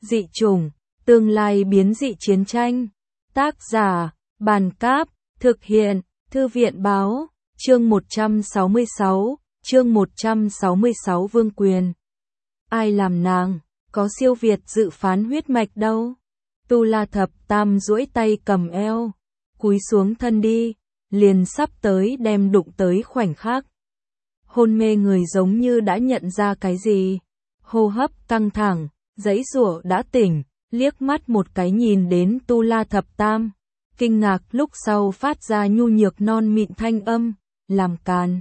Dị chủng, tương lai biến dị chiến tranh. Tác giả, Bàn Cáp, thực hiện, Thư viện Báo, chương 166, Vương Quyền. Ai làm nàng, có siêu việt dự phán huyết mạch đâu. Tu La Thập Tam duỗi tay cầm eo, cúi xuống thân đi, liền sắp tới đem đụng tới khoảnh khắc. Hôn mê người giống như đã nhận ra cái gì, hô hấp căng thẳng, giãy giụa đã tỉnh, liếc mắt một cái nhìn đến Tu La Thập Tam, kinh ngạc lúc sau phát ra nhu nhược non mịn thanh âm, làm càn.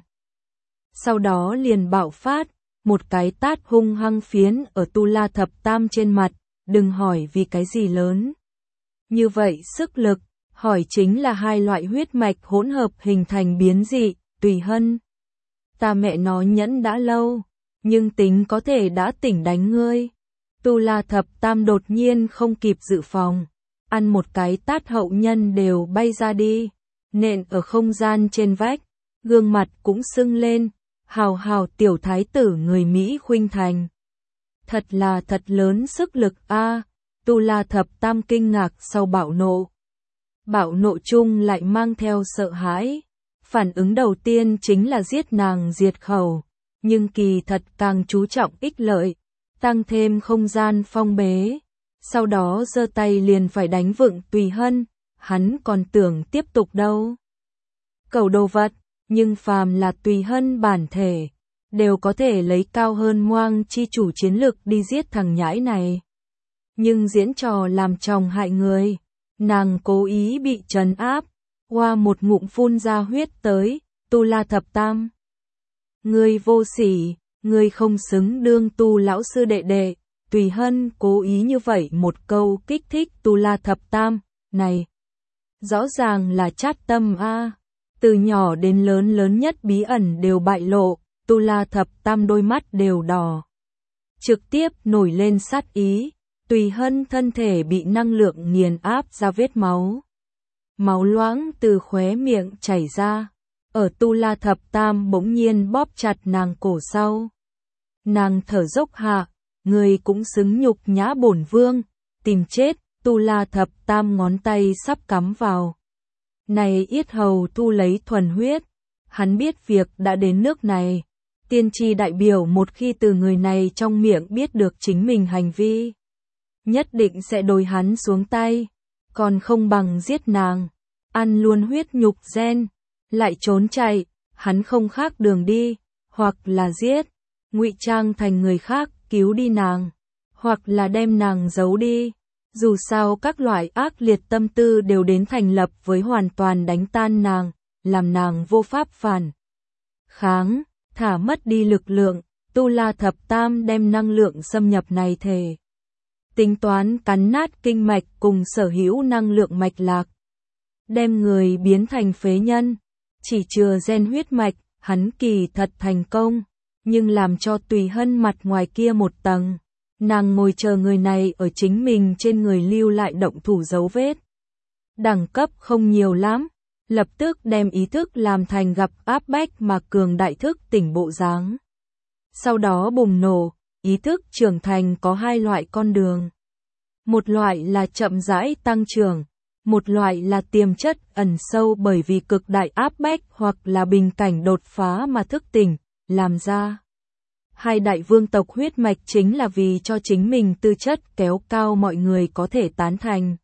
Sau đó liền bạo phát, một cái tát hung hăng phiến ở Tu La Thập Tam trên mặt, đừng hỏi vì cái gì lớn. Như vậy sức lực, hỏi chính là hai loại huyết mạch hỗn hợp hình thành biến dị, Tùy Hân. Ta mẹ nó nhẫn đã lâu, nhưng tính có thể đã tỉnh đánh ngươi. Tu La Thập Tam đột nhiên không kịp dự phòng, ăn một cái tát hậu nhân đều bay ra đi, nện ở không gian trên vách, gương mặt cũng sưng lên, hào hào tiểu thái tử người Mỹ khuynh thành. Thật là thật lớn sức lực a. Tu La Thập Tam kinh ngạc sau bạo nộ. Bạo nộ chung lại mang theo sợ hãi. Phản ứng đầu tiên chính là giết nàng diệt khẩu, nhưng kỳ thật càng chú trọng ích lợi, tăng thêm không gian phong bế. Sau đó giơ tay liền phải đánh vựng Tùy Hân, hắn còn tưởng tiếp tục đâu. Cầu đồ vật, nhưng phàm là Tùy Hân bản thể, đều có thể lấy cao hơn Moang chi chủ chiến lực đi giết thằng nhãi này. Nhưng diễn trò làm chồng hại người, nàng cố ý bị trấn áp, qua một ngụm phun ra huyết tới, Tu La Thập Tam. Ngươi vô sỉ, ngươi không xứng đương Tu lão sư đệ đệ. Tùy Hân cố ý như vậy một câu kích thích Tu La Thập Tam, này. Rõ ràng là chát tâm a. Từ nhỏ đến lớn nhất bí ẩn đều bại lộ, Tu La Thập Tam đôi mắt đều đỏ. Trực tiếp nổi lên sát ý, Tùy Hân thân thể bị năng lượng nghiền áp ra vết máu. Máu loãng từ khóe miệng chảy ra, ở Tu La Thập Tam bỗng nhiên bóp chặt nàng cổ sau. Nàng thở dốc hạ, người cũng xứng nhục nhã bổn vương, tìm chết, Tu La Thập Tam ngón tay sắp cắm vào. Này yết hầu thu lấy thuần huyết, hắn biết việc đã đến nước này. Tiên tri đại biểu một khi từ người này trong miệng biết được chính mình hành vi, nhất định sẽ đồi hắn xuống tay, còn không bằng giết nàng, ăn luôn huyết nhục gen, lại trốn chạy, hắn không khác đường đi, hoặc là giết, ngụy trang thành người khác cứu đi nàng, hoặc là đem nàng giấu đi. Dù sao các loại ác liệt tâm tư đều đến thành lập với hoàn toàn đánh tan nàng, làm nàng vô pháp phản kháng, thả mất đi lực lượng. Tu La Thập Tam đem năng lượng xâm nhập này thể, tính toán cắn nát kinh mạch cùng sở hữu năng lượng mạch lạc, đem người biến thành phế nhân. Chỉ chừa gen huyết mạch, hắn kỳ thật thành công, nhưng làm cho Tùy Hân mặt ngoài kia một tầng. Nàng ngồi chờ người này ở chính mình trên người lưu lại động thủ dấu vết. Đẳng cấp không nhiều lắm, lập tức đem ý thức làm thành gặp áp bách mà cường đại thức tỉnh bộ dáng. Sau đó bùng nổ, ý thức trưởng thành có hai loại con đường. Một loại là chậm rãi tăng trưởng, một loại là tiềm chất ẩn sâu bởi vì cực đại áp bách hoặc là bình cảnh đột phá mà thức tỉnh, làm ra. Hai đại vương tộc huyết mạch chính là vì cho chính mình tư chất kéo cao mọi người có thể tán thành.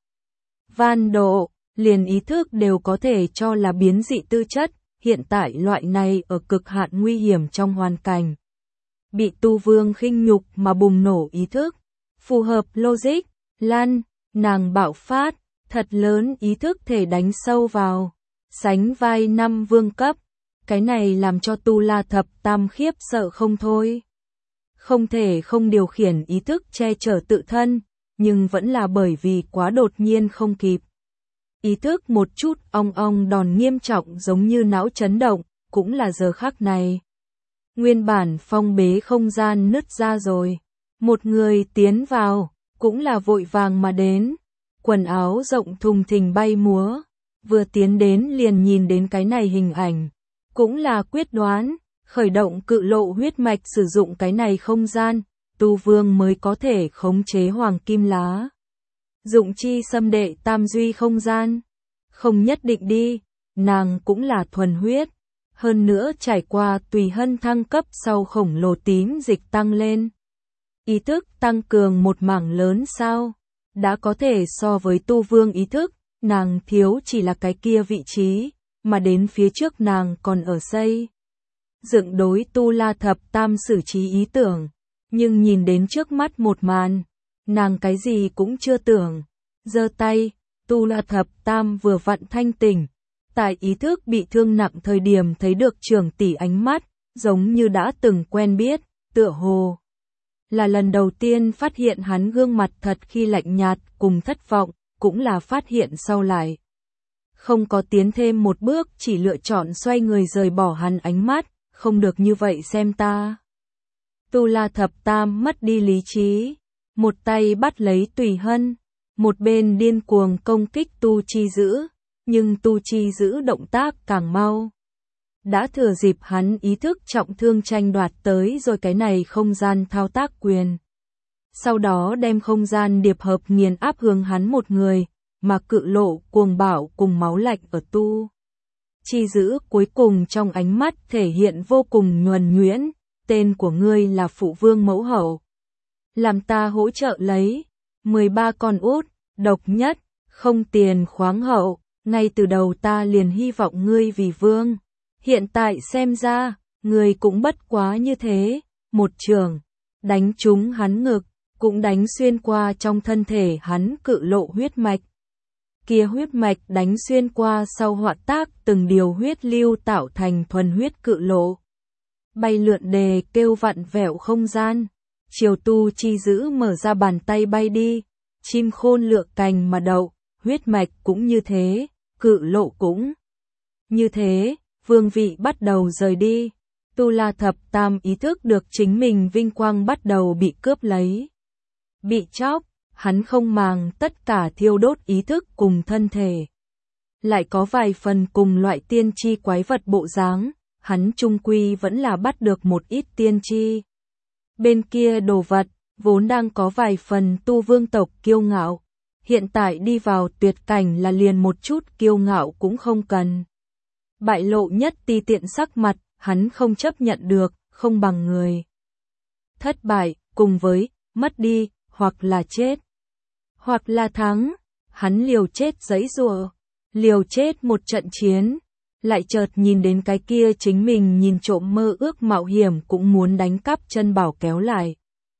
Van độ, liền ý thức đều có thể cho là biến dị tư chất, hiện tại loại này ở cực hạn nguy hiểm trong hoàn cảnh. Bị tu vương khinh nhục mà bùng nổ ý thức, phù hợp logic, Lan, nàng bạo phát, thật lớn ý thức thể đánh sâu vào, sánh vai 5 vương cấp. Cái này làm cho Tu La Thập Tam khiếp sợ không thôi. Không thể không điều khiển ý thức che chở tự thân, nhưng vẫn là bởi vì quá đột nhiên không kịp. Ý thức một chút ong ong đòn nghiêm trọng giống như não chấn động, cũng là giờ khắc này. Nguyên bản phong bế không gian nứt ra rồi. Một người tiến vào, cũng là vội vàng mà đến. Quần áo rộng thùng thình bay múa. Vừa tiến đến liền nhìn đến cái này hình ảnh. Cũng là quyết đoán, khởi động cự lộ huyết mạch sử dụng cái này không gian, tu vương mới có thể khống chế hoàng kim lá. Dụng chi xâm đệ tam duy không gian. Không nhất định đi, nàng cũng là thuần huyết. Hơn nữa trải qua Tùy Hân thăng cấp sau khổng lồ tím dịch tăng lên. Ý thức tăng cường một mảng lớn sao? Đã có thể so với tu vương ý thức, nàng thiếu chỉ là cái kia vị trí, mà đến phía trước nàng còn ở xây. Dựng đối Tu La Thập Tam xử trí ý tưởng, nhưng nhìn đến trước mắt một màn, nàng cái gì cũng chưa tưởng. Giơ tay, Tu La Thập Tam vừa vặn thanh tỉnh. Tại ý thức bị thương nặng thời điểm thấy được trưởng tỷ ánh mắt, giống như đã từng quen biết, tựa hồ là lần đầu tiên phát hiện hắn gương mặt thật khi lạnh nhạt cùng thất vọng, cũng là phát hiện sau lại. Không có tiến thêm một bước, chỉ lựa chọn xoay người rời bỏ hắn ánh mắt, không được như vậy xem ta. Tu La Thập Tam mất đi lý trí, một tay bắt lấy Tùy Hân, một bên điên cuồng công kích Tu Chi Dữ, nhưng Tu Chi Dữ động tác càng mau. Đã thừa dịp hắn ý thức trọng thương tranh đoạt tới rồi cái này không gian thao tác quyền. Sau đó đem không gian điệp hợp nghiền áp hướng hắn một người, mà Cự Lộ cuồng bạo cùng máu lạnh ở Tu Chi Dữ cuối cùng trong ánh mắt thể hiện vô cùng nhuần nhuyễn, tên của ngươi là Phụ Vương Mẫu Hậu. Làm ta hỗ trợ lấy, 13 con út, độc nhất, không tiền khoáng hậu, ngay từ đầu ta liền hy vọng ngươi vì vương. Hiện tại xem ra, ngươi cũng bất quá như thế, một trường, đánh trúng hắn ngực, cũng đánh xuyên qua trong thân thể hắn Cự Lộ huyết mạch. Kia huyết mạch đánh xuyên qua sau họa tác từng điều huyết lưu tạo thành thuần huyết Cự Lộ. Bay lượn đề kêu vặn vẹo không gian, chiều Tu Chi Dữ mở ra bàn tay bay đi, chim khôn lựa cành mà đậu, huyết mạch cũng như thế, Cự Lộ cũng như thế, vương vị bắt đầu rời đi. Tu La Thập Tam ý thức được chính mình vinh quang bắt đầu bị cướp lấy. Bị chóc, hắn không màng tất cả thiêu đốt ý thức cùng thân thể. Lại có vài phần cùng loại tiên tri quái vật bộ dáng, hắn chung quy vẫn là bắt được một ít tiên tri. Bên kia đồ vật, vốn đang có vài phần tu vương tộc kiêu ngạo. Hiện tại đi vào tuyệt cảnh là liền một chút kiêu ngạo cũng không cần. Bại lộ nhất ti tiện sắc mặt, hắn không chấp nhận được, không bằng người. Thất bại, cùng với, mất đi, hoặc là chết, hoặc là thắng, hắn liều chết giãy giụa, liều chết một trận chiến, lại chợt nhìn đến cái kia chính mình nhìn trộm mơ ước mạo hiểm cũng muốn đánh cắp chân bảo kéo lại.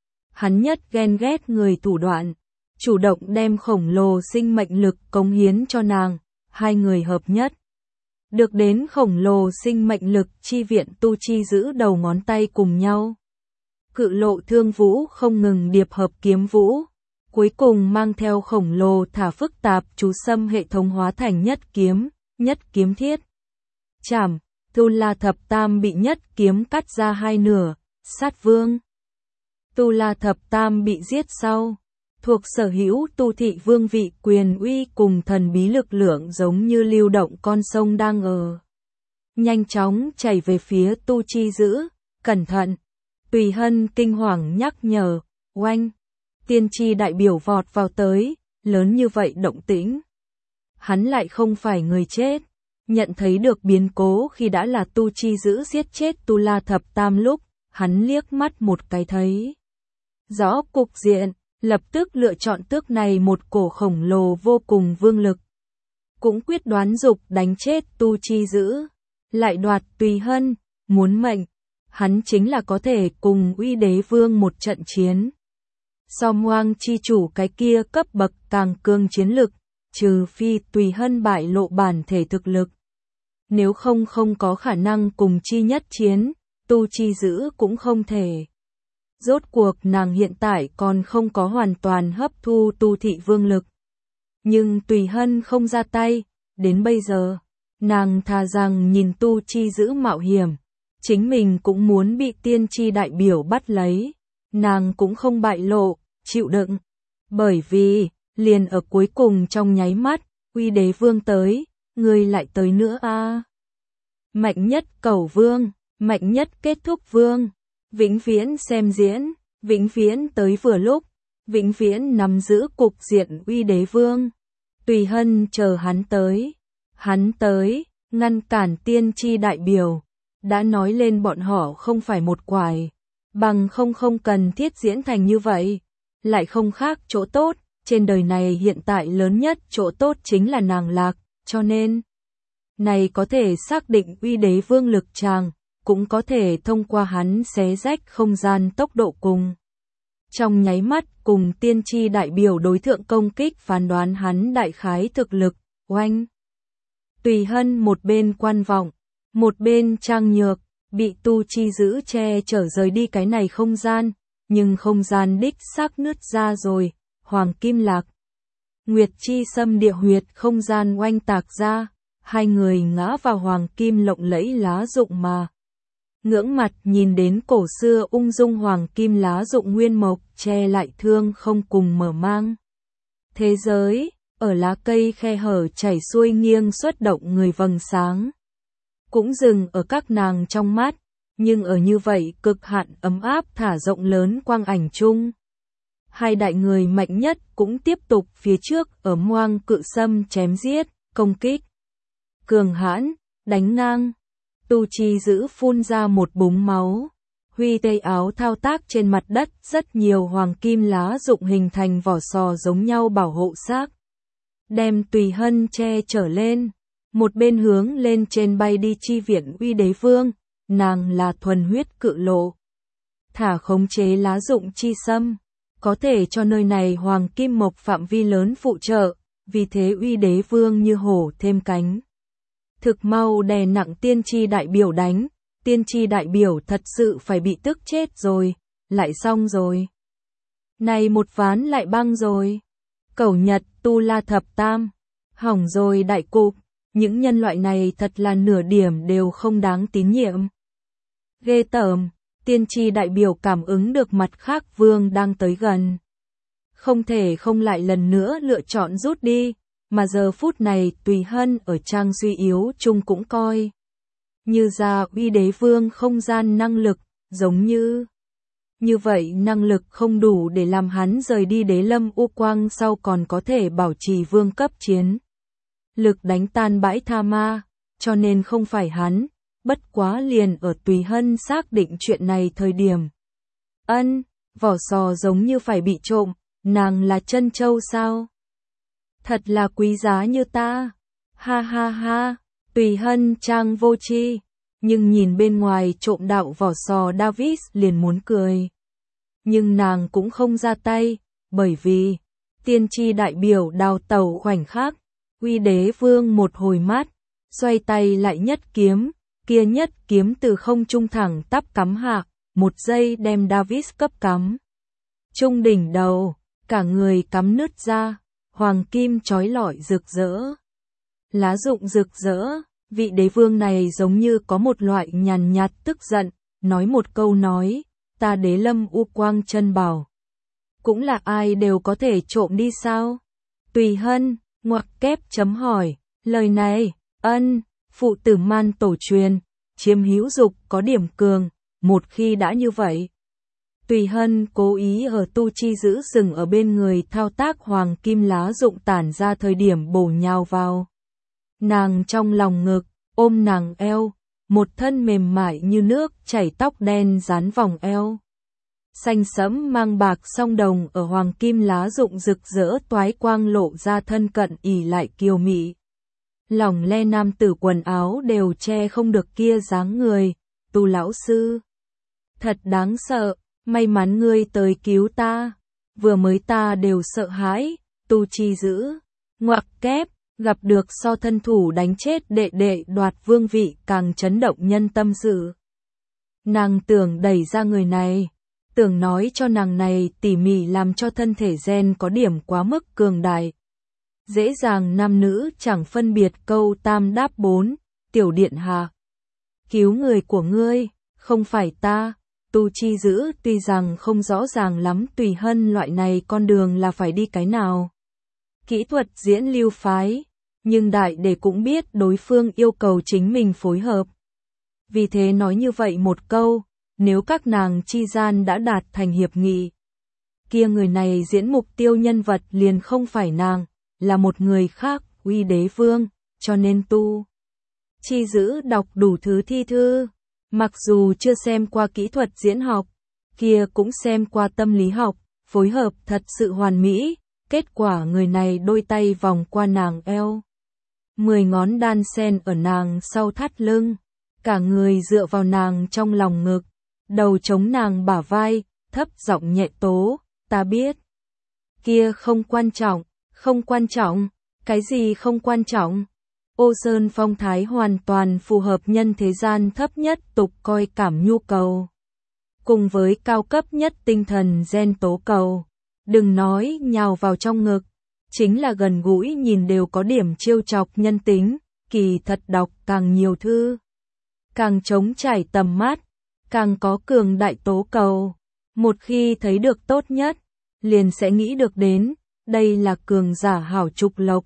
Hắn nhất ghen ghét người thủ đoạn, chủ động đem khổng lồ sinh mệnh lực cống hiến cho nàng, hai người hợp nhất. Được đến khổng lồ sinh mệnh lực chi viện Tu Chi Dữ đầu ngón tay cùng nhau. Cự Lộ thương vũ không ngừng điệp hợp kiếm vũ, cuối cùng mang theo khổng lồ thả phức tạp chú xâm hệ thống hóa thành nhất kiếm thiết. Chảm, Tu La Thập Tam bị nhất kiếm cắt ra hai nửa, sát vương. Tu La Thập Tam bị giết sau, thuộc sở hữu tu thị vương vị quyền uy cùng thần bí lực lượng giống như lưu động con sông đang nhanh chóng chảy về phía Tu Chi Dữ, cẩn thận. Tùy Hân kinh hoàng nhắc nhở, oanh, tiên tri đại biểu vọt vào tới, lớn như vậy động tĩnh. Hắn lại không phải người chết, nhận thấy được biến cố khi đã là Tu Chi Dữ giết chết Tu La Thập Tam lúc, hắn liếc mắt một cái thấy rõ cục diện, lập tức lựa chọn tước này một cổ khổng lồ vô cùng vương lực. Cũng quyết đoán dục đánh chết Tu Chi Dữ, lại đoạt Tùy Hân, muốn mệnh. Hắn chính là có thể cùng Uy Đế Vương một trận chiến. So Ngoang chi chủ cái kia cấp bậc càng cường chiến lực, trừ phi Tùy Hân bại lộ bản thể thực lực. Nếu không có khả năng cùng chi nhất chiến, Tu Chi Dữ cũng không thể. Rốt cuộc nàng hiện tại còn không có hoàn toàn hấp thu tu thị vương lực. Nhưng Tùy Hân không ra tay, đến bây giờ, nàng thà rằng nhìn Tu Chi Dữ mạo hiểm. Chính mình cũng muốn bị tiên tri đại biểu bắt lấy, nàng cũng không bại lộ, chịu đựng. Bởi vì, liền ở cuối cùng trong nháy mắt, Uy Đế Vương tới, ngươi lại tới nữa a. Mạnh nhất cầu vương, mạnh nhất kết thúc vương, vĩnh viễn xem diễn. Vĩnh Viễn tới vừa lúc, Vĩnh Viễn nắm giữ cục diện uy đế vương. Tùy Hân chờ hắn tới, ngăn cản tiên tri đại biểu, đã nói lên bọn họ không phải một quải, bằng không cần thiết diễn thành như vậy, lại không khác chỗ tốt, trên đời này hiện tại lớn nhất chỗ tốt chính là nàng lạc, cho nên này có thể xác định uy đế vương lực tràng, cũng có thể thông qua hắn xé rách không gian tốc độ cùng. Trong nháy mắt cùng tiên tri đại biểu đối thượng công kích phán đoán hắn đại khái thực lực, oanh. Tùy Hân một bên quan vọng, một bên trang nhược, bị tu chi giữ che chở rời đi cái này không gian, nhưng không gian đích xác nứt ra rồi, hoàng kim lạc. Nguyệt chi xâm địa huyệt không gian oanh tạc ra, hai người ngã vào hoàng kim lộng lẫy lá rụng mà. Ngưỡng mặt nhìn đến cổ xưa ung dung hoàng kim lá rụng nguyên mộc che lại thương không cùng mở mang. Thế giới, ở lá cây khe hở chảy xuôi nghiêng xuất động người vầng sáng. Cũng dừng ở các nàng trong mắt, nhưng ở như vậy cực hạn ấm áp thả rộng lớn quang ảnh chung. Hai đại người mạnh nhất cũng tiếp tục phía trước ở moang cự sâm chém giết, công kích. Cường hãn, đánh ngang. Tu chi giữ phun ra một búng máu. Huy tay áo thao tác trên mặt đất rất nhiều hoàng kim lá rụng hình thành vỏ sò giống nhau bảo hộ xác. Đem Tùy Hân che trở lên. Một bên hướng lên trên bay đi chi viện uy đế vương. Nàng là thuần huyết cự lộ. Thả khống chế lá rụng chi sâm. Có thể cho nơi này hoàng kim mộc phạm vi lớn phụ trợ. Vì thế uy đế vương như hổ thêm cánh. Thực mau đè nặng tiên tri đại biểu đánh, tiên tri đại biểu thật sự phải bị tức chết rồi, lại xong rồi. Này một ván lại băng rồi. Cẩu Nhật Tu La Thập Tam, hỏng rồi đại cục, những nhân loại này thật là nửa điểm đều không đáng tín nhiệm. Ghê tởm, tiên tri đại biểu cảm ứng được mặt khác vương đang tới gần. Không thể không lại lần nữa lựa chọn rút đi. Mà giờ phút này Tùy Hân ở trang suy yếu chung cũng coi. Như ra uy đế vương không gian năng lực, giống như. Như vậy năng lực không đủ để làm hắn rời đi đế lâm u quang sau còn có thể bảo trì vương cấp chiến. Lực đánh tan bãi tha ma, cho nên không phải hắn, bất quá liền ở Tùy Hân xác định chuyện này thời điểm. Vỏ sò giống như phải bị trộm, nàng là chân châu sao? Thật là quý giá như ta. Ha ha ha, Tùy Hân trang vô tri, nhưng nhìn bên ngoài trộm đạo vỏ sò Davis liền muốn cười. Nhưng nàng cũng không ra tay, bởi vì tiên tri đại biểu đào tẩu khoảnh khắc, uy đế vương một hồi mát, xoay tay lại nhất kiếm, kia nhất kiếm từ không trung thẳng tắp cắm hạ, một giây đem Davis cấp cắm. Trung đỉnh đầu, cả người cắm nứt ra. Hoàng kim chói lọi rực rỡ. Lá rụng rực rỡ, vị đế vương này giống như có một loại nhàn nhạt tức giận, nói một câu nói, ta đế lâm u quang chân bảo. Cũng là ai đều có thể trộm đi sao? Tùy Hân, ngoặc kép chấm hỏi, lời này, phụ tử man tổ truyền, chiếm hữu dục có điểm cường, một khi đã như vậy. Tùy Hân cố ý ở tu chi giữ sừng ở bên người thao tác hoàng kim lá rụng tản ra thời điểm bổ nhào vào. Nàng trong lòng ngực, ôm nàng eo, một thân mềm mại như nước chảy tóc đen dán vòng eo. Xanh sẫm mang bạc song đồng ở hoàng kim lá rụng rực rỡ toái quang lộ ra thân cận ỉ lại kiều mị. Lỏng le nam tử quần áo đều che không được kia dáng người, Tu lão sư. Thật đáng sợ. May mắn ngươi tới cứu ta, vừa mới ta đều sợ hãi, tu chi giữ, ngoặc kép, gặp được so thân thủ đánh chết đệ đệ đoạt vương vị càng chấn động nhân tâm sự. Nàng tưởng đẩy ra người này, tưởng nói cho nàng này tỉ mỉ làm cho thân thể gen có điểm quá mức cường đại. Dễ dàng nam nữ chẳng phân biệt câu tam đáp bốn, tiểu điện hạ. Cứu người của ngươi, không phải ta. Tu chi giữ tuy rằng không rõ ràng lắm Tùy Hân loại này con đường là phải đi cái nào. Kỹ thuật diễn lưu phái, nhưng đại để cũng biết đối phương yêu cầu chính mình phối hợp. Vì thế nói như vậy một câu, nếu các nàng chi gian đã đạt thành hiệp nghị, kia người này diễn mục tiêu nhân vật liền không phải nàng, là một người khác, Uy Đế Vương, cho nên Tu Chi Dữ đọc đủ thứ thi thư, mặc dù chưa xem qua kỹ thuật diễn học, kia cũng xem qua tâm lý học, phối hợp thật sự hoàn mỹ, kết quả người này đôi tay vòng qua nàng eo, 10 ngón đan sen ở nàng sau thắt lưng, cả người dựa vào nàng trong lòng ngực, đầu chống nàng bả vai, thấp giọng nhẹ tố, ta biết. Kia không quan trọng, không quan trọng, cái gì không quan trọng? Ô Sơn phong thái hoàn toàn phù hợp nhân thế gian thấp nhất tục coi cảm nhu cầu. Cùng với cao cấp nhất tinh thần gen tố cầu. Đừng nói nhào vào trong ngực, chính là gần gũi nhìn đều có điểm trêu chọc nhân tính, kỳ thật đọc càng nhiều thư, càng trống trải tầm mắt, càng có cường đại tố cầu. Một khi thấy được tốt nhất, liền sẽ nghĩ được đến, đây là cường giả hảo trục lộc.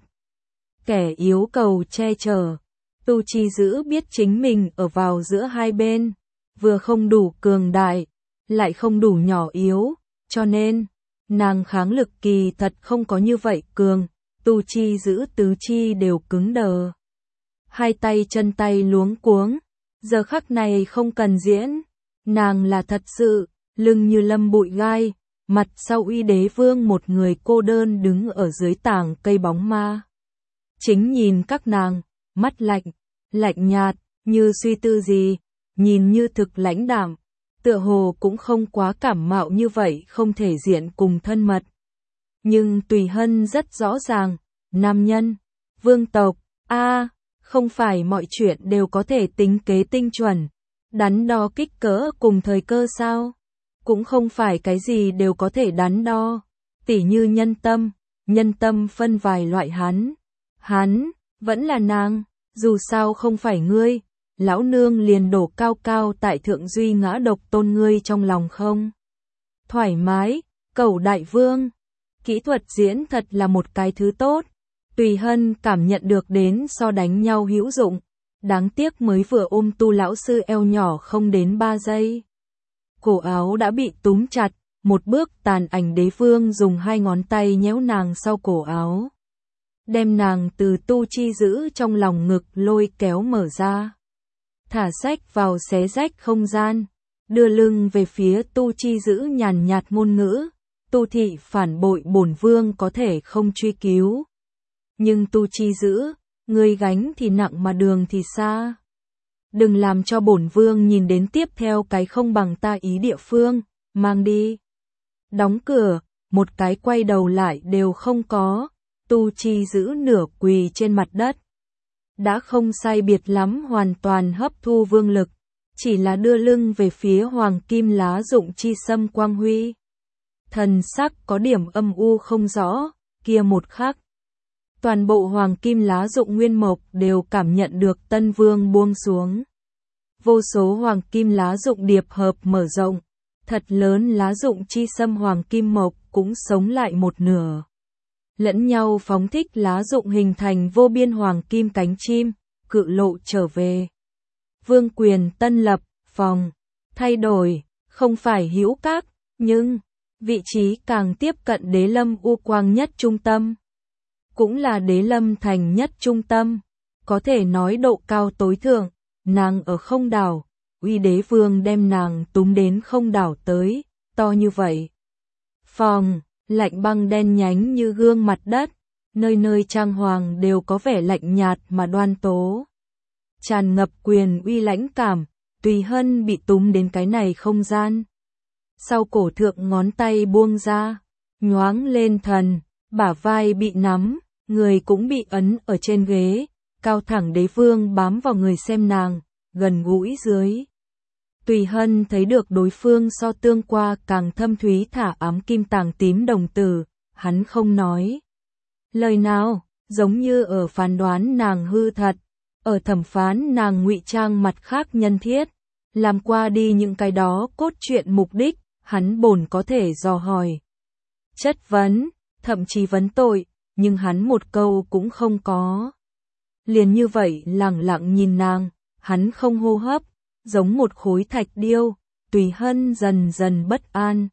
Kẻ yếu cầu che chở, Tu Chi Dữ biết chính mình ở vào giữa hai bên, vừa không đủ cường đại, lại không đủ nhỏ yếu, cho nên, nàng kháng lực kỳ thật không có như vậy cường, Tu Chi Dữ tứ chi đều cứng đờ. Hai tay chân tay luống cuống, giờ khắc này không cần diễn, nàng là thật sự, lưng như lâm bụi gai, mặt sau Uy Đế Vương một người cô đơn đứng ở dưới tảng cây bóng ma. Chính nhìn các nàng, mắt lạnh, lạnh nhạt, như suy tư gì, nhìn như thực lãnh đạm, tựa hồ cũng không quá cảm mạo như vậy không thể diện cùng thân mật. Nhưng Tùy Hân rất rõ ràng, nam nhân, vương tộc, không phải mọi chuyện đều có thể tính kế tinh chuẩn, đắn đo kích cỡ cùng thời cơ sao? Cũng không phải cái gì đều có thể đắn đo, tỉ như nhân tâm phân vài loại hắn, vẫn là nàng, dù sao không phải ngươi, lão nương liền đổ cao cao tại thượng duy ngã độc tôn ngươi trong lòng không? Thoải mái, Cẩu đại vương, kỹ thuật diễn thật là một cái thứ tốt, Tùy Hân cảm nhận được đến so đánh nhau hữu dụng, đáng tiếc mới vừa ôm Tu lão sư eo nhỏ không đến 3 giây. Cổ áo đã bị túm chặt, một bước Tàn Ảnh Đế Vương dùng 2 ngón tay nhéo nàng sau cổ áo, đem nàng từ Tu Chi Dữ trong lòng ngực lôi kéo mở ra, thả sách vào xé rách không gian, đưa lưng về phía Tu Chi Dữ nhàn nhạt ngôn ngữ, Tu thị phản bội bổn vương có thể không truy cứu, nhưng Tu Chi Dữ, ngươi gánh thì nặng mà đường thì xa. Đừng làm cho bổn vương nhìn đến tiếp theo cái không bằng ta ý địa phương, mang đi. Đóng cửa, một cái quay đầu lại đều không có, Tu Chi Dữ nửa quỳ trên mặt đất. Đã không sai biệt lắm hoàn toàn hấp thu vương lực, chỉ là đưa lưng về phía hoàng kim lá dụng chi sâm quang huy. Thần sắc có điểm âm u không rõ, kia một khắc. Toàn bộ hoàng kim lá dụng nguyên mộc đều cảm nhận được tân vương buông xuống. Vô số hoàng kim lá dụng điệp hợp mở rộng, thật lớn lá dụng chi sâm hoàng kim mộc cũng sống lại một nửa. Lẫn nhau phóng thích lá dụng hình thành vô biên hoàng kim cánh chim, cự lộ trở về. Vương quyền tân lập, phòng, thay đổi, không phải hữu các, nhưng vị trí càng tiếp cận Đế Lâm U Quang nhất trung tâm. Cũng là Đế Lâm thành nhất trung tâm, có thể nói độ cao tối thượng, nàng ở không đảo, Uy Đế Vương đem nàng túm đến không đảo tới, to như vậy. Phòng, lạnh băng đen nhánh như gương mặt đất, nơi nơi trang hoàng đều có vẻ lạnh nhạt mà đoan tố. Tràn ngập quyền uy lãnh cảm, Tùy Hân bị túm đến cái này không gian. Sau cổ thượng ngón tay buông ra, nhoáng lên thần, bả vai bị nắm, người cũng bị ấn ở trên ghế, cao thẳng Đế Vương bám vào người xem nàng, gần gũi dưới. Tùy Hân thấy được đối phương so tương qua càng thâm thúy thả ám kim tàng tím đồng tử, hắn không nói lời nào, giống như ở phán đoán nàng hư thật, ở thẩm phán nàng ngụy trang mặt khác nhân thiết, làm qua đi những cái đó cốt truyện mục đích, hắn bổn có thể dò hỏi, chất vấn, thậm chí vấn tội, nhưng hắn một câu cũng không có. Liền như vậy lẳng lặng nhìn nàng, hắn không hô hấp, giống một khối thạch điêu, Tùy Hân dần dần bất an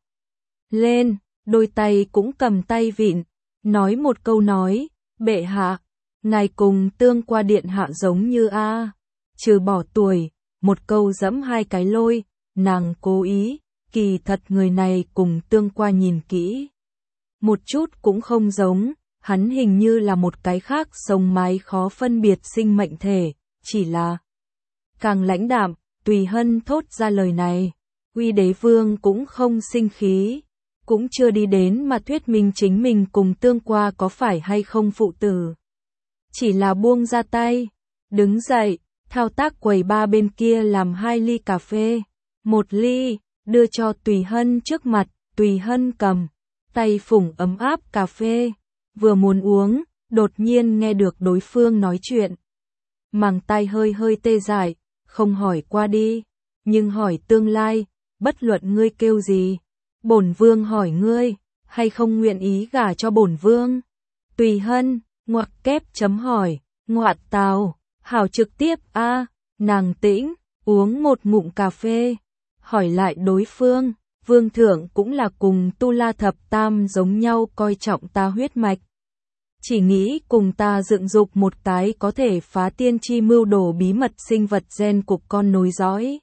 lên, đôi tay cũng cầm tay vịn, nói một câu nói, bệ hạ, ngài cùng Tương Qua điện hạ giống như trừ bỏ tuổi, một câu dẫm hai cái lôi, nàng cố ý, kỳ thật người này cùng Tương Qua nhìn kỹ. Một chút cũng không giống, hắn hình như là một cái khác sống mái khó phân biệt sinh mệnh thể, chỉ là càng lãnh đạm. Tùy Hân thốt ra lời này, Uy Đế Vương cũng không sinh khí, cũng chưa đi đến mà thuyết minh chính mình cùng Tương Qua có phải hay không phụ tử. Chỉ là buông ra tay, đứng dậy, thao tác quầy ba bên kia làm 2 ly cà phê, 1 ly, đưa cho Tùy Hân trước mặt, Tùy Hân cầm, tay phủng ấm áp cà phê, vừa muốn uống, đột nhiên nghe được đối phương nói chuyện. Màng tai hơi hơi tê dại, không hỏi qua đi, nhưng hỏi tương lai, bất luận ngươi kêu gì, bổn vương hỏi ngươi, hay không nguyện ý gả cho bổn vương. Tùy Hân, ngoặc kép chấm hỏi, ngoạn tào, hảo trực tiếp nàng tĩnh, uống một ngụm cà phê, hỏi lại đối phương, vương thượng cũng là cùng Tu La Thập Tam giống nhau coi trọng ta huyết mạch. Chỉ nghĩ cùng ta dựng dục một cái có thể phá tiên tri mưu đồ bí mật sinh vật gen cục con nối dõi.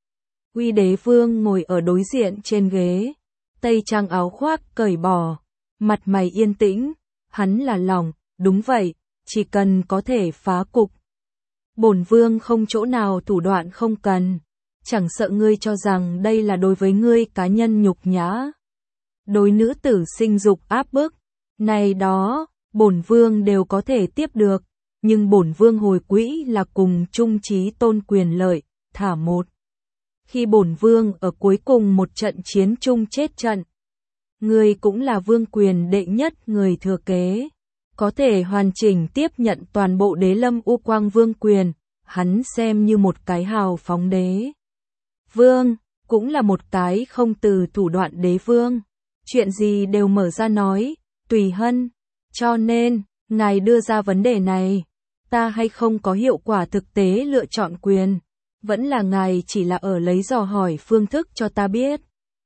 Uy Đế Vương ngồi ở đối diện trên ghế, tây trang áo khoác cởi bỏ, mặt mày yên tĩnh, hắn là lòng, đúng vậy, chỉ cần có thể phá cục. Bổn vương không chỗ nào thủ đoạn không cần, chẳng sợ ngươi cho rằng đây là đối với ngươi cá nhân nhục nhã. Đối nữ tử sinh dục áp bức, này đó, bổn vương đều có thể tiếp được, nhưng bổn vương hồi quỹ là cùng chung chí tôn quyền lợi, thả một. Khi bổn vương ở cuối cùng một trận chiến chung chết trận, ngươi cũng là vương quyền đệ nhất người thừa kế, có thể hoàn chỉnh tiếp nhận toàn bộ đế lâm u quang vương quyền, hắn xem như một cái hào phóng đế vương, cũng là một cái không từ thủ đoạn đế vương, chuyện gì đều mở ra nói, Tùy Hân. Cho nên, ngài đưa ra vấn đề này, ta hay không có hiệu quả thực tế lựa chọn quyền, vẫn là ngài chỉ là ở lấy dò hỏi phương thức cho ta biết.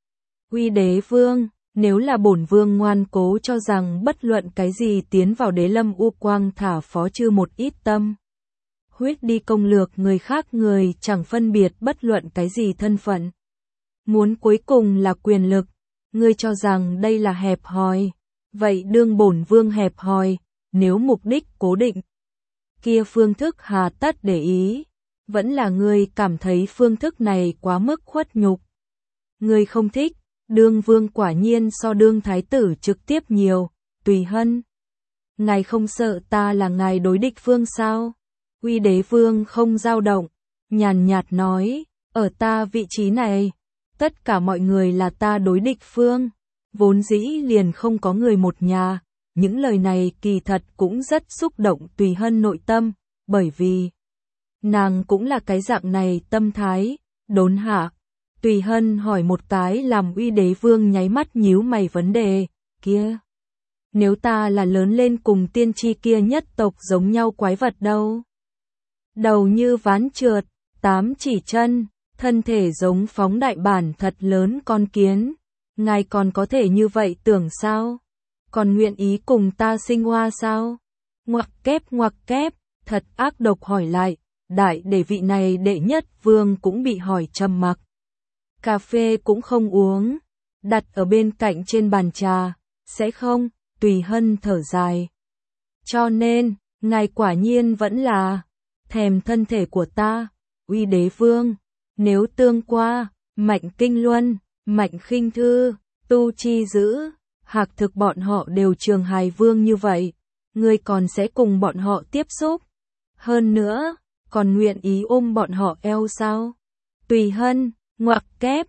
Uy Đế Vương, nếu là bổn vương ngoan cố cho rằng bất luận cái gì tiến vào đế lâm u quang thả phó chư một ít tâm. Huyết đi công lược người khác người chẳng phân biệt bất luận cái gì thân phận. Muốn cuối cùng là quyền lực, ngươi cho rằng đây là hẹp hòi. Vậy đương bổn vương hẹp hòi, nếu mục đích cố định, kia phương thức hà tất để ý, vẫn là ngươi cảm thấy phương thức này quá mức khuất nhục. Ngươi không thích, đương vương quả nhiên so đương thái tử trực tiếp nhiều, Tùy Hân. Ngài không sợ ta là ngài đối địch phương sao? Uy Đế Vương không dao động, nhàn nhạt nói, ở ta vị trí này, tất cả mọi người là ta đối địch phương. Vốn dĩ liền không có người một nhà, những lời này kỳ thật cũng rất xúc động Tùy Hân nội tâm, bởi vì nàng cũng là cái dạng này tâm thái, đốn hạ. Tùy Hân hỏi một cái làm Uy Đế Vương nháy mắt nhíu mày vấn đề, kia. Nếu ta là lớn lên cùng tiên tri kia nhất tộc giống nhau quái vật đâu? Đầu như ván trượt, 8 chỉ chân, thân thể giống phóng đại bản thật lớn con kiến. Ngài còn có thể như vậy tưởng sao? Còn nguyện ý cùng ta sinh hoa sao? Ngoặc kép, thật ác độc hỏi lại, đại để vị này đệ nhất vương cũng bị hỏi trầm mặc. Cà phê cũng không uống, đặt ở bên cạnh trên bàn trà, sẽ không, Tùy Hân thở dài. Cho nên, ngài quả nhiên vẫn là thèm thân thể của ta, Uy Đế Vương, nếu Tương Qua, Mạnh Kinh Luân, Mạnh Khinh Thư, Tu Chi Dữ, Hạc Thực bọn họ đều trường hài vương như vậy, ngươi còn sẽ cùng bọn họ tiếp xúc. Hơn nữa, còn nguyện ý ôm bọn họ eo sao? Tùy Hân, ngoặc kép,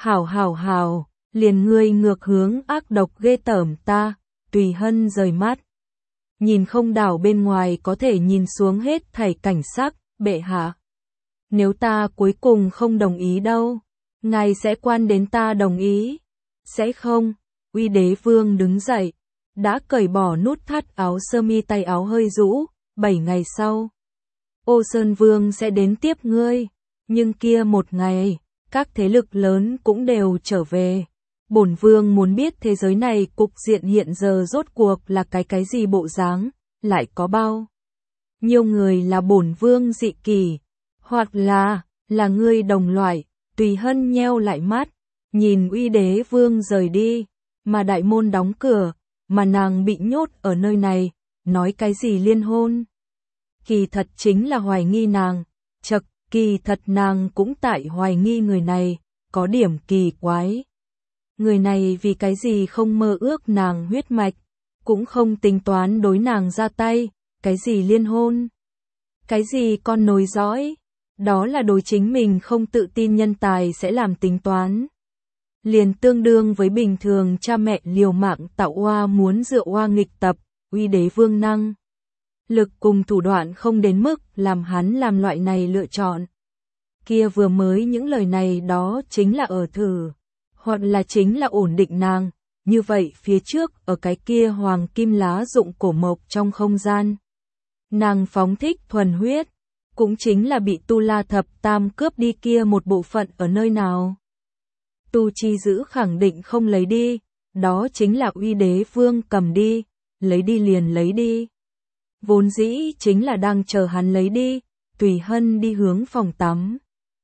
hảo, liền ngươi ngược hướng ác độc ghê tởm ta, Tùy Hân rời mắt. Nhìn không đảo bên ngoài có thể nhìn xuống hết thảy cảnh sắc, bệ hạ. Nếu ta cuối cùng không đồng ý đâu, ngài sẽ quan đến ta đồng ý. Sẽ không, Uy Đế Vương đứng dậy, đã cởi bỏ nút thắt áo sơ mi tay áo hơi rũ, 7 ngày sau. Ô Sơn Vương sẽ đến tiếp ngươi, nhưng kia một ngày, các thế lực lớn cũng đều trở về. Bổn vương muốn biết thế giới này cục diện hiện giờ rốt cuộc là cái gì bộ dáng, lại có bao nhiêu người là bổn vương dị kỷ, hoặc là người đồng loại. Tùy Hân nheo lại mắt, nhìn Uy Đế Vương rời đi, mà đại môn đóng cửa, mà nàng bị nhốt ở nơi này, nói cái gì liên hôn. Kỳ thật chính là hoài nghi nàng, kỳ thật nàng cũng tại hoài nghi người này, có điểm kỳ quái. Người này vì cái gì không mơ ước nàng huyết mạch, cũng không tính toán đối nàng ra tay, cái gì liên hôn, cái gì con nối dõi, đó là đối chính mình không tự tin nhân tài sẽ làm tính toán. Liền tương đương với bình thường cha mẹ liều mạng tạo oa muốn dựa oa nghịch tập, Uy Đế Vương năng lực cùng thủ đoạn không đến mức làm hắn làm loại này lựa chọn. Kia vừa mới những lời này đó chính là ở thử, hoặc là chính là ổn định nàng, như vậy phía trước ở cái kia hoàng kim lá dụng cổ mộc trong không gian. Nàng phóng thích thuần huyết, cũng chính là bị Tu La Thập Tam cướp đi kia một bộ phận ở nơi nào. Tu Chi Dữ khẳng định không lấy đi, đó chính là Uy Đế Vương cầm đi, lấy đi liền lấy đi. Vốn dĩ chính là đang chờ hắn lấy đi. Tùy Hân đi hướng phòng tắm.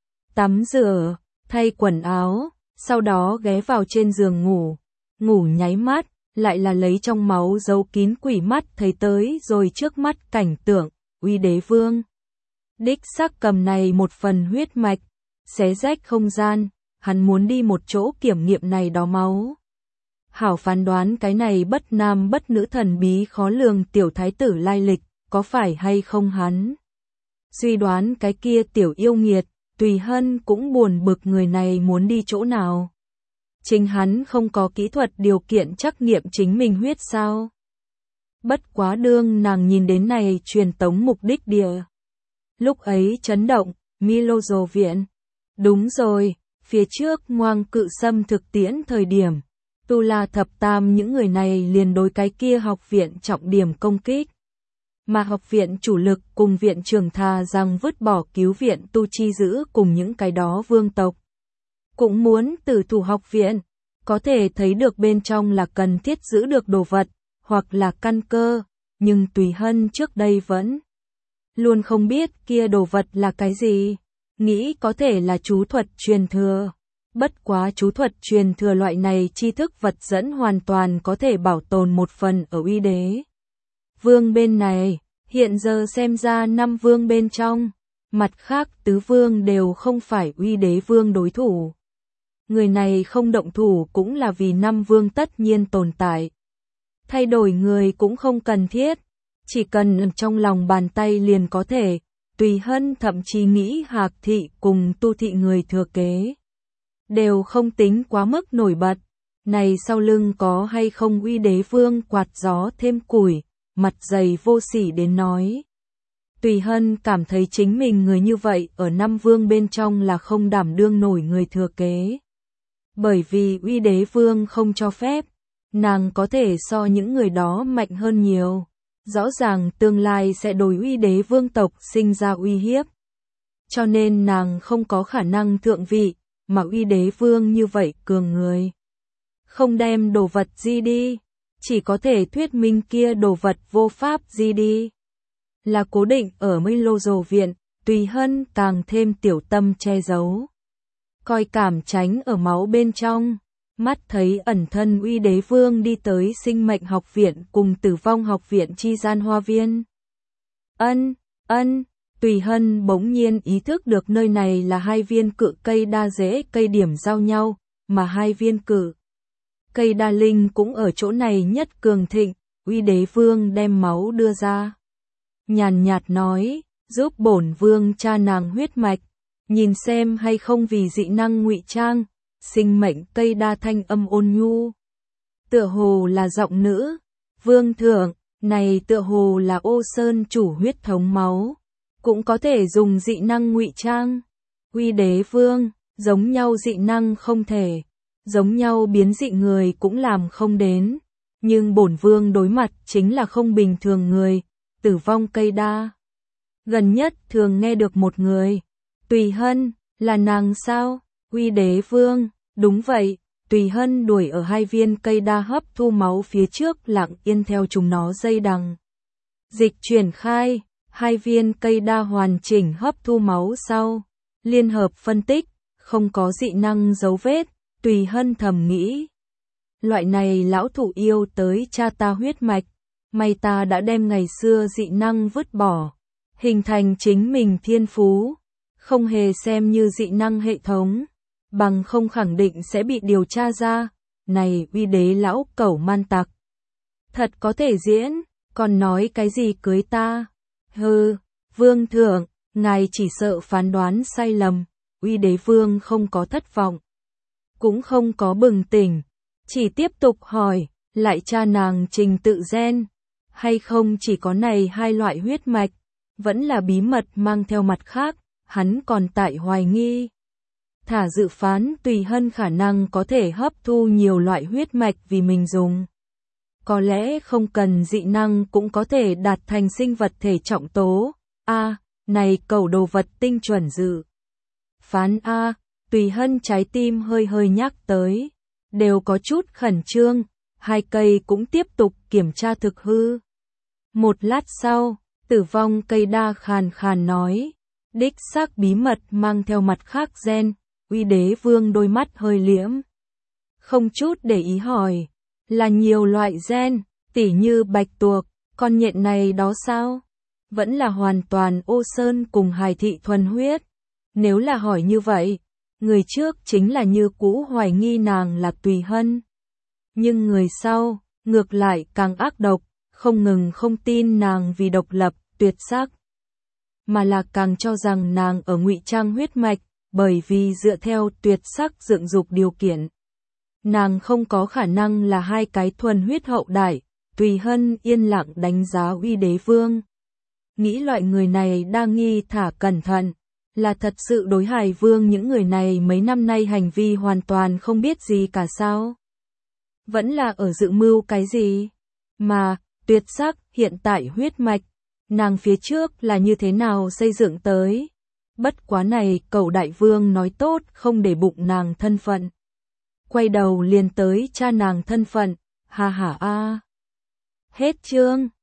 Tắm rửa, thay quần áo, sau đó ghé vào trên giường ngủ. Ngủ nháy mắt, lại là lấy trong máu giấu kín quỷ mắt thấy tới rồi trước mắt cảnh tượng, Uy Đế Vương. Đích xác cầm này một phần huyết mạch, xé rách không gian, hắn muốn đi một chỗ kiểm nghiệm này đó máu. Hảo phán đoán cái này bất nam bất nữ thần bí khó lường tiểu thái tử lai lịch, có phải hay không hắn. Suy đoán cái kia tiểu yêu nghiệt, Tùy Hân cũng buồn bực người này muốn đi chỗ nào. Chính hắn không có kỹ thuật điều kiện trắc nghiệm chính mình huyết sao. Bất quá đương nàng nhìn đến này truyền tống mục đích địa. Lúc ấy chấn động, Milozo viện. Đúng rồi, phía trước Ngoang Cự Sâm thực tiễn thời điểm. Tu La Thập Tam những người này liền đối cái kia học viện trọng điểm công kích. Mà học viện chủ lực cùng viện trưởng thà rằng vứt bỏ cứu viện Tu Chi Dữ cùng những cái đó vương tộc. Cũng muốn tử thủ học viện, có thể thấy được bên trong là cần thiết giữ được đồ vật, hoặc là căn cơ, nhưng Tùy Hân trước đây vẫn luôn không biết kia đồ vật là cái gì, nghĩ có thể là chú thuật truyền thừa. Bất quá chú thuật truyền thừa loại này tri thức vật dẫn hoàn toàn có thể bảo tồn một phần ở Uy Đế Vương bên này, hiện giờ xem ra 5 vương bên trong, mặt khác tứ vương đều không phải Uy Đế Vương đối thủ. Người này không động thủ cũng là vì 5 vương tất nhiên tồn tại. Thay đổi người cũng không cần thiết, chỉ cần trong lòng bàn tay liền có thể. Tùy Hân thậm chí nghĩ Hạc Thị cùng Tu Thị người thừa kế đều không tính quá mức nổi bật. Này sau lưng có hay không Uy Đế Vương quạt gió thêm củi, mặt dày vô sỉ đến nói. Tùy Hân cảm thấy chính mình người như vậy ở 5 vương bên trong là không đảm đương nổi người thừa kế. Bởi vì Uy Đế Vương không cho phép, nàng có thể so những người đó mạnh hơn nhiều. Rõ ràng tương lai sẽ đối Uy Đế Vương tộc sinh ra uy hiếp. Cho nên nàng không có khả năng thượng vị, mà Uy Đế Vương như vậy cường người. Không đem đồ vật gì đi, chỉ có thể thuyết minh kia đồ vật vô pháp gì đi. Là cố định ở Milozo viện, Tùy Hân càng thêm tiểu tâm che giấu. Coi cảm tránh ở máu bên trong, mắt thấy ẩn thân Uy Đế Vương đi tới Sinh Mệnh Học Viện cùng Tử Vong Học Viện chi gian hoa viên. Tùy Hân bỗng nhiên ý thức được nơi này là 2 viên cự cây đa rễ cây điểm giao nhau, mà 2 viên cự cây đa linh cũng ở chỗ này nhất cường thịnh. Uy Đế Vương đem máu đưa ra, nhàn nhạt nói, giúp bổn vương tra nàng huyết mạch, nhìn xem hay không vì dị năng ngụy trang. Sinh mệnh cây đa thanh âm ôn nhu, tựa hồ là giọng nữ. Vương thượng, này tựa hồ là Ô Sơn chủ huyết thống máu, cũng có thể dùng dị năng ngụy trang. Uy Đế Vương, giống nhau dị năng không thể, giống nhau biến dị người cũng làm không đến, nhưng bổn vương đối mặt chính là không bình thường người. Tử vong cây đa gần nhất thường nghe được một người. Tùy Hân, là nàng sao? Uy đế vương, đúng vậy, Tùy Hân đuổi ở hai viên cây đa hấp thu máu phía trước lặng yên theo chúng nó dây đằng. Dịch chuyển khai, hai viên cây đa hoàn chỉnh hấp thu máu sau, liên hợp phân tích, không có dị năng dấu vết, Tùy Hân thầm nghĩ. Loại này lão thủ yêu tới cha ta huyết mạch, may ta đã đem ngày xưa dị năng vứt bỏ, hình thành chính mình thiên phú, không hề xem như dị năng hệ thống, bằng không khẳng định sẽ bị điều tra ra, này uy đế lão cẩu man tặc. Thật có thể diễn, còn nói cái gì cưới ta? Hừ, vương thượng, ngài chỉ sợ phán đoán sai lầm, uy đế vương không có thất vọng, cũng không có bừng tỉnh, chỉ tiếp tục hỏi, lại tra nàng trình tự gen, hay không chỉ có này hai loại huyết mạch, vẫn là bí mật mang theo mặt khác, hắn còn tại hoài nghi. Thả dự phán Tùy Hân khả năng có thể hấp thu nhiều loại huyết mạch vì mình dùng. Có lẽ không cần dị năng cũng có thể đạt thành sinh vật thể trọng tố. Này cẩu đồ vật tinh chuẩn dự. Phán Tùy Hân trái tim hơi hơi nhắc tới. Đều có chút khẩn trương, hai cây cũng tiếp tục kiểm tra thực hư. Một lát sau, Tử Vong cây đa khàn khàn nói. Đích xác bí mật mang theo mặt khác gen, uy đế vương đôi mắt hơi liễm. Không chút để ý hỏi, là nhiều loại gen, tỉ như bạch tuộc, con nhện này đó sao? Vẫn là hoàn toàn ô sơn cùng hài thị thuần huyết. Nếu là hỏi như vậy, người trước chính là như cũ hoài nghi nàng là Tùy Hân. Nhưng người sau, ngược lại càng ác độc, không ngừng không tin nàng vì độc lập, tuyệt sắc. Mà là càng cho rằng nàng ở ngụy trang huyết mạch, bởi vì dựa theo tuyệt sắc dựng dục điều kiện. Nàng không có khả năng là hai cái thuần huyết hậu đại, Tùy Hân yên lặng đánh giá uy đế vương. Nghĩ loại người này đa nghi thả cẩn thận, là thật sự đối Hải Vương những người này mấy năm nay hành vi hoàn toàn không biết gì cả sao? Vẫn là ở dự mưu cái gì? Mà, tuyệt sắc hiện tại huyết mạch, nàng phía trước là như thế nào xây dựng tới? Bất quá này cẩu đại vương nói tốt không để bụng nàng thân phận. Quay đầu liền tới cha nàng thân phận, ha ha a. Hết chương.